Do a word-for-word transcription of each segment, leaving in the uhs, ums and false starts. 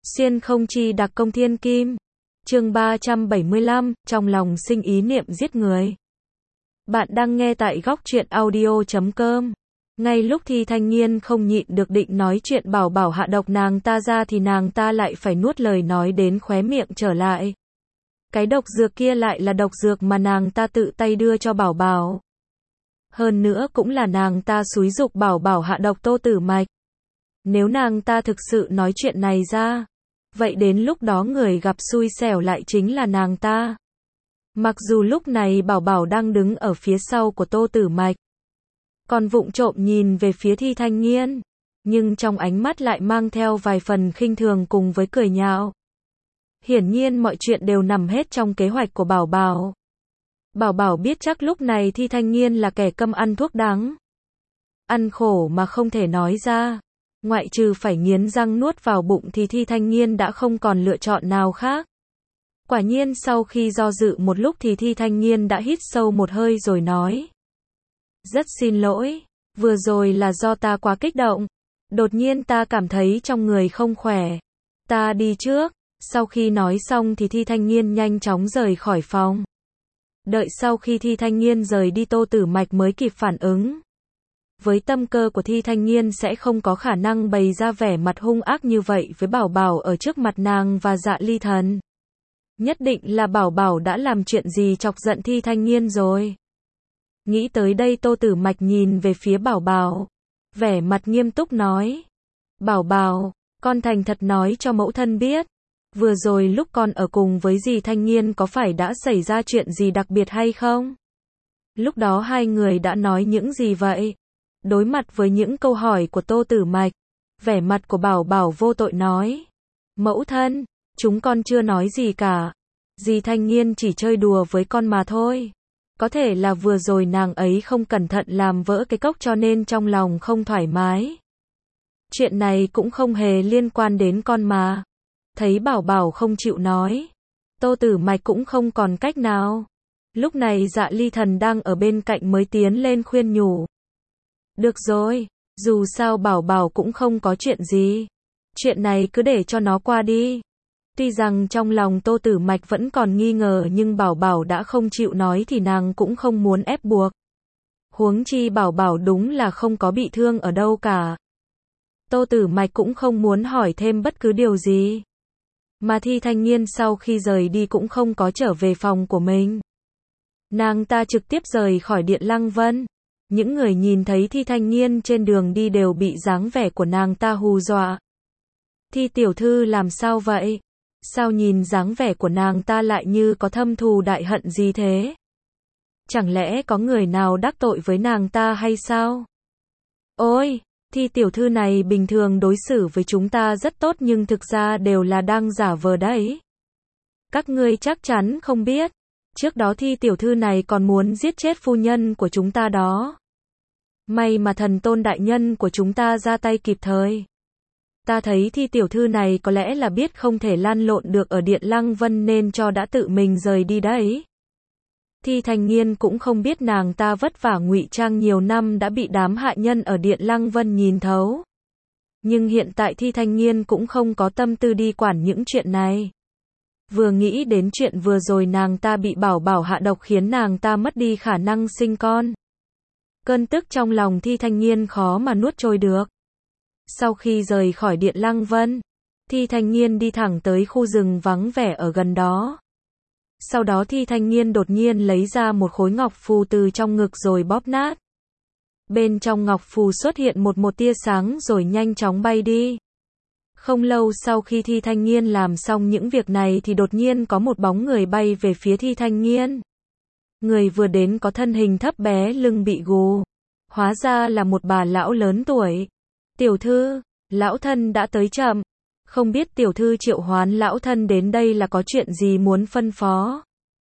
Xuyên không chi đặc công thiên kim. Chương ba trăm bảy mươi lăm, trong lòng sinh ý niệm giết người. Bạn đang nghe tại góc truyện audio chấm com. Ngay lúc Thi Thanh Nghiên không nhịn được định nói chuyện Bảo Bảo hạ độc nàng ta ra thì nàng ta lại phải nuốt lời nói đến khóe miệng trở lại. Cái độc dược kia lại là độc dược mà nàng ta tự tay đưa cho Bảo Bảo. Hơn nữa cũng là nàng ta xúi giục Bảo Bảo hạ độc Tô Tử Mạch. Nếu nàng ta thực sự nói chuyện này ra, vậy đến lúc đó người gặp xui xẻo lại chính là nàng ta. Mặc dù lúc này Bảo Bảo đang đứng ở phía sau của Tô Tử Mạch, còn vụng trộm nhìn về phía Thi Thanh Nghiên, nhưng trong ánh mắt lại mang theo vài phần khinh thường cùng với cười nhạo. Hiển nhiên mọi chuyện đều nằm hết trong kế hoạch của Bảo Bảo. Bảo Bảo biết chắc lúc này Thi Thanh Nghiên là kẻ câm ăn thuốc đắng. Ăn khổ mà không thể nói ra. Ngoại trừ phải nghiến răng nuốt vào bụng thì Thi Thanh Nghiên đã không còn lựa chọn nào khác. Quả nhiên sau khi do dự một lúc thì Thi Thanh Nghiên đã hít sâu một hơi rồi nói. Rất xin lỗi, vừa rồi là do ta quá kích động. Đột nhiên ta cảm thấy trong người không khỏe. Ta đi trước. Sau khi nói xong thì Thi Thanh Nghiên nhanh chóng rời khỏi phòng. Đợi sau khi Thi Thanh Nghiên rời đi Tô Tử Mạch mới kịp phản ứng. Với tâm cơ của Thi Thanh Nghiên sẽ không có khả năng bày ra vẻ mặt hung ác như vậy với Bảo Bảo ở trước mặt nàng và Dạ Ly Thần. Nhất định là Bảo Bảo đã làm chuyện gì chọc giận Thi Thanh Nghiên rồi. Nghĩ tới đây Tô Tử Mạch nhìn về phía Bảo Bảo, vẻ mặt nghiêm túc nói. Bảo Bảo, con thành thật nói cho mẫu thân biết. Vừa rồi lúc con ở cùng với dì Thanh Nghiên có phải đã xảy ra chuyện gì đặc biệt hay không? Lúc đó hai người đã nói những gì vậy? Đối mặt với những câu hỏi của Tô Tử Mạch, vẻ mặt của Bảo Bảo vô tội nói. Mẫu thân, chúng con chưa nói gì cả. Dì Thanh Nghiên chỉ chơi đùa với con mà thôi. Có thể là vừa rồi nàng ấy không cẩn thận làm vỡ cái cốc cho nên trong lòng không thoải mái. Chuyện này cũng không hề liên quan đến con mà. Thấy Bảo Bảo không chịu nói, Tô Tử Mạch cũng không còn cách nào. Lúc này Dạ Ly Thần đang ở bên cạnh mới tiến lên khuyên nhủ. Được rồi, dù sao Bảo Bảo cũng không có chuyện gì. Chuyện này cứ để cho nó qua đi. Tuy rằng trong lòng Tô Tử Mạch vẫn còn nghi ngờ nhưng Bảo Bảo đã không chịu nói thì nàng cũng không muốn ép buộc. Huống chi Bảo Bảo đúng là không có bị thương ở đâu cả. Tô Tử Mạch cũng không muốn hỏi thêm bất cứ điều gì. Mà Thi Thanh Nghiên sau khi rời đi cũng không có trở về phòng của mình. Nàng ta trực tiếp rời khỏi Điện Lăng Vân. Những người nhìn thấy Thi Thanh Nghiên trên đường đi đều bị dáng vẻ của nàng ta hù dọa. Thi tiểu thư làm sao vậy? Sao nhìn dáng vẻ của nàng ta lại như có thâm thù đại hận gì thế? Chẳng lẽ có người nào đắc tội với nàng ta hay sao? Ôi, Thi tiểu thư này bình thường đối xử với chúng ta rất tốt nhưng thực ra đều là đang giả vờ đấy. Các ngươi chắc chắn không biết. Trước đó Thi tiểu thư này còn muốn giết chết phu nhân của chúng ta đó. May mà thần tôn đại nhân của chúng ta ra tay kịp thời. Ta thấy Thi tiểu thư này có lẽ là biết không thể lăn lộn được ở Điện Lăng Vân nên cho đã tự mình rời đi đấy. Thi Thanh Nghiên cũng không biết nàng ta vất vả ngụy trang nhiều năm đã bị đám hạ nhân ở Điện Lăng Vân nhìn thấu. Nhưng hiện tại Thi Thanh Nghiên cũng không có tâm tư đi quản những chuyện này. Vừa nghĩ đến chuyện vừa rồi nàng ta bị Bảo Bảo hạ độc khiến nàng ta mất đi khả năng sinh con. Cơn tức trong lòng Thi Thanh Nghiên khó mà nuốt trôi được. Sau khi rời khỏi Điện Lăng Vân, Thi Thanh Nghiên đi thẳng tới khu rừng vắng vẻ ở gần đó. Sau đó Thi Thanh Nghiên đột nhiên lấy ra một khối ngọc phù từ trong ngực rồi bóp nát. Bên trong ngọc phù xuất hiện một một tia sáng rồi nhanh chóng bay đi. Không lâu sau khi Thi Thanh Nghiên làm xong những việc này thì đột nhiên có một bóng người bay về phía Thi Thanh Nghiên. Người vừa đến có thân hình thấp bé lưng bị gù. Hóa ra là một bà lão lớn tuổi. Tiểu thư, lão thân đã tới chậm. Không biết tiểu thư triệu hoán lão thân đến đây là có chuyện gì muốn phân phó.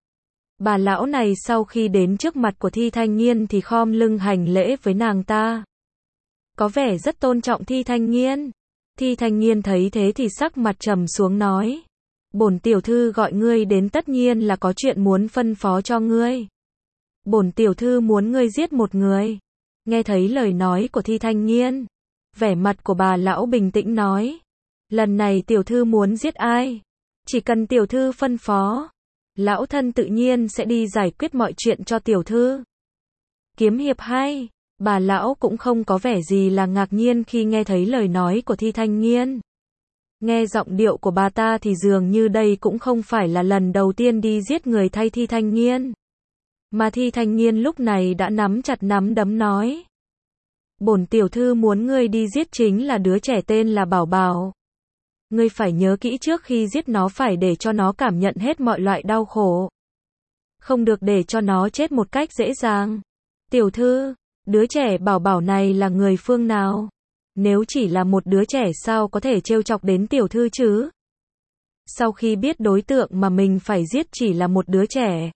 Bà lão này sau khi đến trước mặt của Thi Thanh Nghiên thì khom lưng hành lễ với nàng ta. Có vẻ rất tôn trọng Thi Thanh Nghiên. Thi Thanh Nghiên thấy thế thì sắc mặt trầm xuống nói. Bổn tiểu thư gọi ngươi đến tất nhiên là có chuyện muốn phân phó cho ngươi. Bổn tiểu thư muốn ngươi giết một người. Nghe thấy lời nói của Thi Thanh Nghiên, vẻ mặt của bà lão bình tĩnh nói. Lần này tiểu thư muốn giết ai? Chỉ cần tiểu thư phân phó, lão thân tự nhiên sẽ đi giải quyết mọi chuyện cho tiểu thư. Kiếm hiệp hay, bà lão cũng không có vẻ gì là ngạc nhiên khi nghe thấy lời nói của Thi Thanh Nghiên. Nghe giọng điệu của bà ta thì dường như đây cũng không phải là lần đầu tiên đi giết người thay Thi Thanh Nghiên. Mà Thi Thanh Nghiên lúc này đã nắm chặt nắm đấm nói. Bổn tiểu thư muốn ngươi đi giết chính là đứa trẻ tên là Bảo Bảo. Ngươi phải nhớ kỹ trước khi giết nó phải để cho nó cảm nhận hết mọi loại đau khổ. Không được để cho nó chết một cách dễ dàng. Tiểu thư, đứa trẻ Bảo Bảo này là người phương nào? Nếu chỉ là một đứa trẻ sao có thể trêu chọc đến tiểu thư chứ? Sau khi biết đối tượng mà mình phải giết chỉ là một đứa trẻ,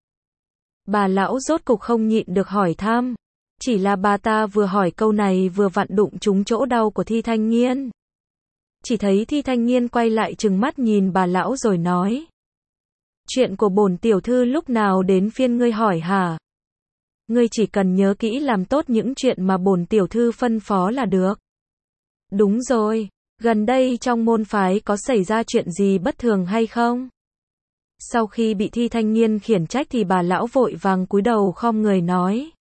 bà lão rốt cục không nhịn được hỏi thăm. Chỉ là bà ta vừa hỏi câu này vừa vặn đụng trúng chỗ đau của Thi Thanh Nghiên. Chỉ thấy Thi Thanh Nghiên quay lại trừng mắt nhìn bà lão rồi nói. Chuyện của bổn tiểu thư lúc nào đến phiên ngươi hỏi hả? Ngươi chỉ cần nhớ kỹ làm tốt những chuyện mà bổn tiểu thư phân phó là được. Đúng rồi, gần đây trong môn phái có xảy ra chuyện gì bất thường hay không? Sau khi bị Thi Thanh Nghiên khiển trách thì bà lão vội vàng cúi đầu khom người nói.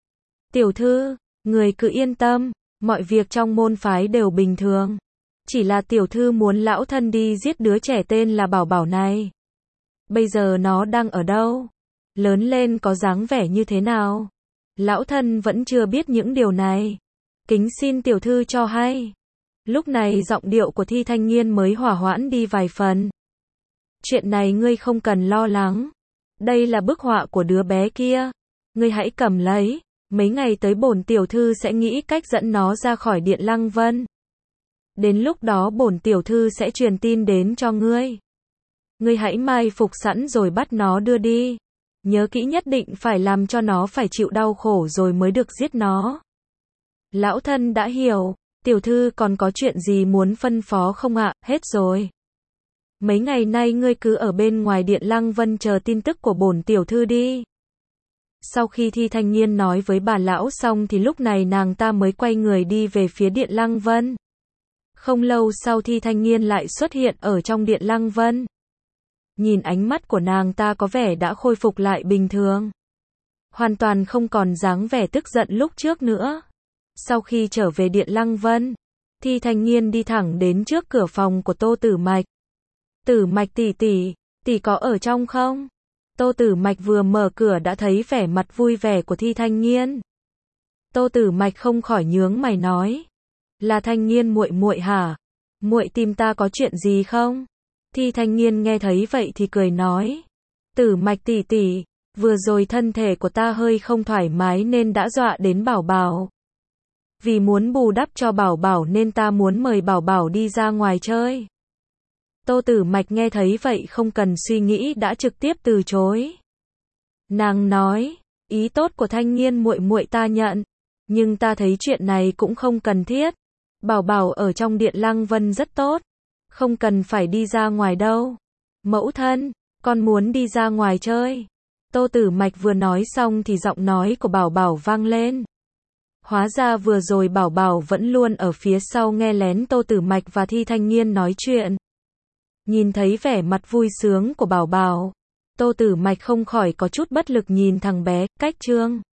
Tiểu thư, người cứ yên tâm, mọi việc trong môn phái đều bình thường. Chỉ là tiểu thư muốn lão thân đi giết đứa trẻ tên là Bảo Bảo này. Bây giờ nó đang ở đâu? Lớn lên có dáng vẻ như thế nào? Lão thân vẫn chưa biết những điều này. Kính xin tiểu thư cho hay. Lúc này giọng điệu của Thi Thanh Nghiên mới hòa hoãn đi vài phần. Chuyện này ngươi không cần lo lắng. Đây là bức họa của đứa bé kia. Ngươi hãy cầm lấy. Mấy ngày tới bổn tiểu thư sẽ nghĩ cách dẫn nó ra khỏi Điện Lăng Vân. Đến lúc đó bổn tiểu thư sẽ truyền tin đến cho ngươi. Ngươi hãy mai phục sẵn rồi bắt nó đưa đi. Nhớ kỹ nhất định phải làm cho nó phải chịu đau khổ rồi mới được giết nó. Lão thân đã hiểu. Tiểu thư còn có chuyện gì muốn phân phó không ạ? Hết rồi. Mấy ngày nay ngươi cứ ở bên ngoài Điện Lăng Vân chờ tin tức của bổn tiểu thư đi. Sau khi Thi Thanh Nghiên nói với bà lão xong thì lúc này nàng ta mới quay người đi về phía Điện Lăng Vân. Không lâu sau Thi Thanh Nghiên lại xuất hiện ở trong Điện Lăng Vân. Nhìn ánh mắt của nàng ta có vẻ đã khôi phục lại bình thường. Hoàn toàn không còn dáng vẻ tức giận lúc trước nữa. Sau khi trở về Điện Lăng Vân, Thi Thanh Nghiên đi thẳng đến trước cửa phòng của Tô Tử Mạch. Tử Mạch tỷ tỷ, tỷ có ở trong không? Tô Tử Mạch vừa mở cửa đã thấy vẻ mặt vui vẻ của Thi Thanh Nghiên. Tô Tử Mạch không khỏi nhướng mày nói, là Thanh Nghiên muội muội hả? Muội tìm ta có chuyện gì không? Thi Thanh Nghiên nghe thấy vậy thì cười nói, Tử Mạch tỷ tỷ, vừa rồi thân thể của ta hơi không thoải mái nên đã dọa đến Bảo Bảo. Vì muốn bù đắp cho Bảo Bảo nên ta muốn mời Bảo Bảo đi ra ngoài chơi. Tô Tử Mạch nghe thấy vậy không cần suy nghĩ đã trực tiếp từ chối. Nàng nói, ý tốt của Thanh Nghiên muội muội ta nhận, nhưng ta thấy chuyện này cũng không cần thiết. Bảo Bảo ở trong Điện Lăng Vân rất tốt, không cần phải đi ra ngoài đâu. Mẫu thân, con muốn đi ra ngoài chơi. Tô Tử Mạch vừa nói xong thì giọng nói của Bảo Bảo vang lên. Hóa ra vừa rồi Bảo Bảo vẫn luôn ở phía sau nghe lén Tô Tử Mạch và Thi Thanh Nghiên nói chuyện. Nhìn thấy vẻ mặt vui sướng của Bảo Bảo, Tô Tử Mạch không khỏi có chút bất lực nhìn thằng bé, cách trương.